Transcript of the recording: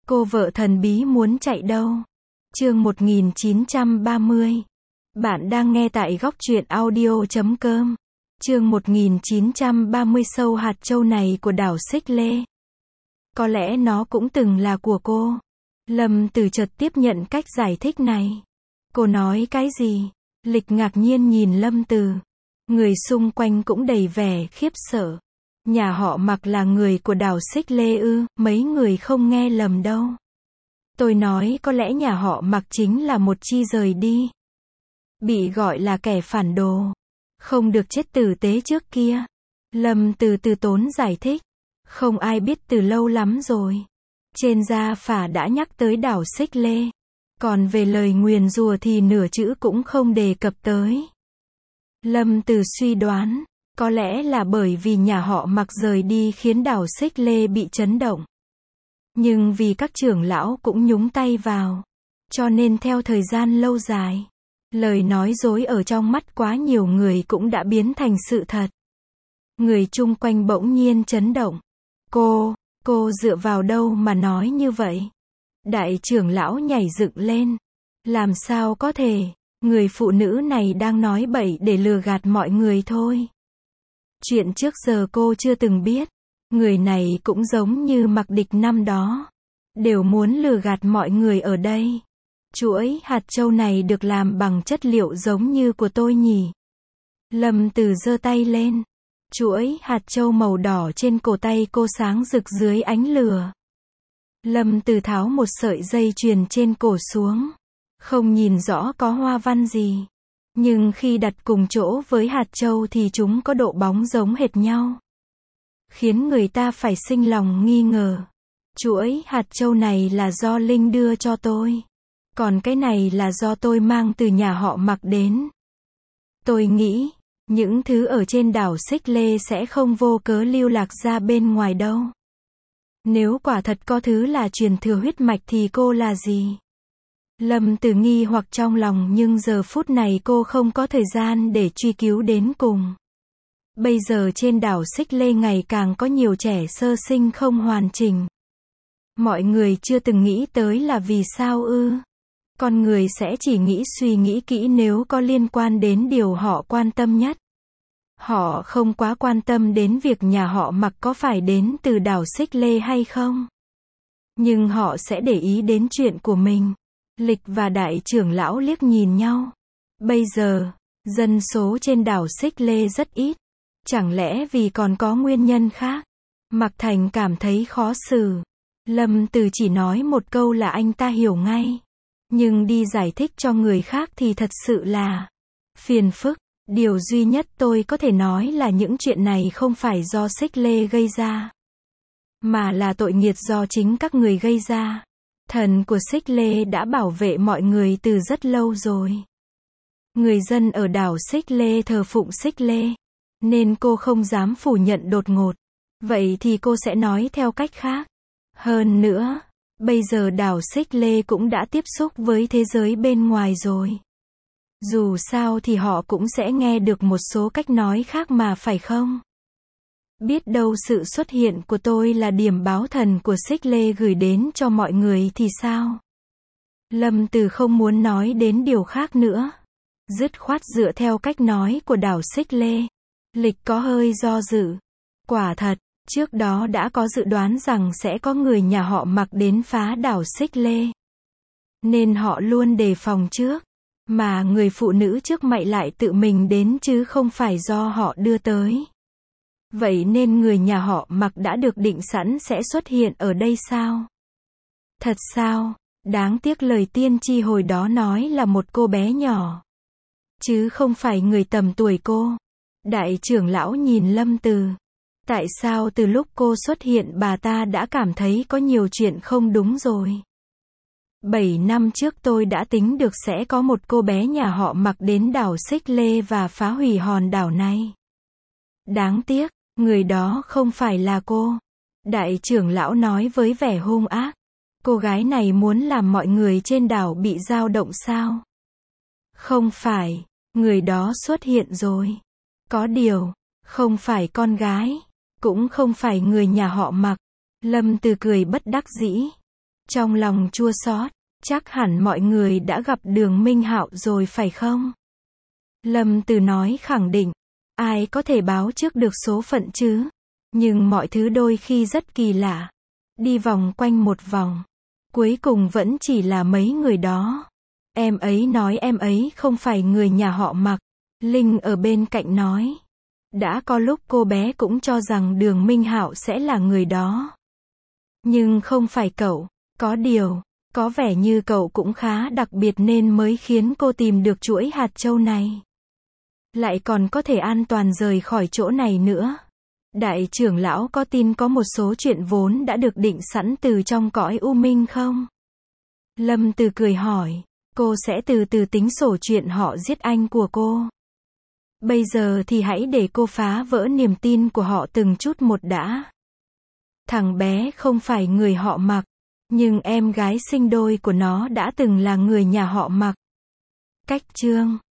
Cô vợ thần bí muốn chạy đâu? Chương 1930. Bạn đang nghe tại góc truyện audio.com. Chương 1930 sâu hạt châu này của đảo Xích Lê. Có lẽ nó cũng từng là của cô. Lâm Từ chợt tiếp nhận cách giải thích này. Cô nói cái gì? Lịch ngạc nhiên nhìn Lâm Từ. Người xung quanh cũng đầy vẻ khiếp sợ. Nhà họ Mạc là người của đảo Xích Lê ư? Mấy người không nghe lầm đâu. Tôi nói có lẽ nhà họ Mạc chính là một chi rời đi. Bị gọi là kẻ phản đồ. Không được chết tử tế trước kia. Lâm Từ từ tốn giải thích. Không ai biết từ lâu lắm rồi. Trên gia phả đã nhắc tới đảo Xích Lê. Còn về lời nguyền rủa thì nửa chữ cũng không đề cập tới. Lâm Từ suy đoán, có lẽ là bởi vì nhà họ Mạc rời đi khiến đảo Xích Lê bị chấn động. Nhưng vì các trưởng lão cũng nhúng tay vào, cho nên theo thời gian lâu dài, lời nói dối ở trong mắt quá nhiều người cũng đã biến thành sự thật. Người chung quanh bỗng nhiên chấn động. Cô dựa vào đâu mà nói như vậy? Đại trưởng lão nhảy dựng lên. Làm sao có thể, người phụ nữ này đang nói bậy để lừa gạt mọi người thôi. Chuyện trước giờ cô chưa từng biết. Người này cũng giống như Mạc Địch năm đó. Đều muốn lừa gạt mọi người ở đây. Chuỗi hạt châu này được làm bằng chất liệu giống như của tôi nhỉ? Lâm Từ giơ tay lên. Chuỗi hạt châu màu đỏ trên cổ tay cô sáng rực dưới ánh lửa. Lâm Từ tháo một sợi dây chuyền trên cổ xuống. Không nhìn rõ có hoa văn gì. Nhưng khi đặt cùng chỗ với hạt châu thì chúng có độ bóng giống hệt nhau. Khiến người ta phải sinh lòng nghi ngờ. Chuỗi hạt châu này là do Linh đưa cho tôi. Còn cái này là do tôi mang từ nhà họ Mạc đến. Tôi nghĩ, những thứ ở trên đảo Xích Lê sẽ không vô cớ lưu lạc ra bên ngoài đâu. Nếu quả thật có thứ là truyền thừa huyết mạch thì cô là gì? Lâm Từ nghi hoặc trong lòng nhưng giờ phút này cô không có thời gian để truy cứu đến cùng. Bây giờ trên đảo Xích Lê ngày càng có nhiều trẻ sơ sinh không hoàn chỉnh. Mọi người chưa từng nghĩ tới là vì sao ư? Con người sẽ chỉ suy nghĩ kỹ nếu có liên quan đến điều họ quan tâm nhất. Họ không quá quan tâm đến việc nhà họ Mạc có phải đến từ đảo Xích Lê hay không. Nhưng họ sẽ để ý đến chuyện của mình. Lịch và đại trưởng lão liếc nhìn nhau. Bây giờ, dân số trên đảo Xích Lê rất ít. Chẳng lẽ vì còn có nguyên nhân khác? Mạc Thành cảm thấy khó xử. Lâm Từ chỉ nói một câu là anh ta hiểu ngay. Nhưng đi giải thích cho người khác thì thật sự là phiền phức. Điều duy nhất tôi có thể nói là những chuyện này không phải do Xích Lê gây ra. Mà là tội nghiệt do chính các người gây ra. Thần của Xích Lê đã bảo vệ mọi người từ rất lâu rồi. Người dân ở đảo Xích Lê thờ phụng Xích Lê. Nên cô không dám phủ nhận đột ngột. Vậy thì cô sẽ nói theo cách khác. Hơn nữa, bây giờ đảo Xích Lê cũng đã tiếp xúc với thế giới bên ngoài rồi. Dù sao thì họ cũng sẽ nghe được một số cách nói khác mà phải không? Biết đâu sự xuất hiện của tôi là điểm báo thần của Xích Lê gửi đến cho mọi người thì sao? Lâm Từ không muốn nói đến điều khác nữa. Dứt khoát dựa theo cách nói của đảo Xích Lê. Lịch có hơi do dự. Quả thật, trước đó đã có dự đoán rằng sẽ có người nhà họ Mạc đến phá đảo Xích Lê. Nên họ luôn đề phòng trước. Mà người phụ nữ trước mặt lại tự mình đến chứ không phải do họ đưa tới. Vậy nên người nhà họ Mạc đã được định sẵn sẽ xuất hiện ở đây sao? Thật sao? Đáng tiếc lời tiên tri hồi đó nói là một cô bé nhỏ. Chứ không phải người tầm tuổi cô. Đại trưởng lão nhìn Lâm Từ. Tại sao từ lúc cô xuất hiện bà ta đã cảm thấy có nhiều chuyện không đúng rồi? 7 năm trước tôi đã tính được sẽ có một cô bé nhà họ Mạc đến đảo Xích Lê và phá hủy hòn đảo này. Đáng tiếc, người đó không phải là cô. Đại trưởng lão nói với vẻ hung ác. Cô gái này muốn làm mọi người trên đảo bị dao động sao? Không phải, người đó xuất hiện rồi. Có điều, không phải con gái, cũng không phải người nhà họ Mạc. Lâm Từ cười bất đắc dĩ. Trong lòng chua xót, chắc hẳn mọi người đã gặp Đường Minh Hạo rồi phải không? Lâm Từ nói khẳng định, ai có thể báo trước được số phận chứ? Nhưng mọi thứ đôi khi rất kỳ lạ. Đi vòng quanh một vòng, cuối cùng vẫn chỉ là mấy người đó. Em ấy nói em ấy không phải người nhà họ Mạc. Linh ở bên cạnh nói. Đã có lúc cô bé cũng cho rằng Đường Minh Hạo sẽ là người đó. Nhưng không phải cậu. Có điều, có vẻ như cậu cũng khá đặc biệt nên mới khiến cô tìm được chuỗi hạt châu này. Lại còn có thể an toàn rời khỏi chỗ này nữa. Đại trưởng lão có tin có một số chuyện vốn đã được định sẵn từ trong cõi u minh không? Lâm Từ cười hỏi. Cô sẽ từ từ tính sổ chuyện họ giết anh của cô. Bây giờ thì hãy để cô phá vỡ niềm tin của họ từng chút một đã. Thằng bé không phải người họ Mạc, nhưng em gái sinh đôi của nó đã từng là người nhà họ Mạc. Cách chương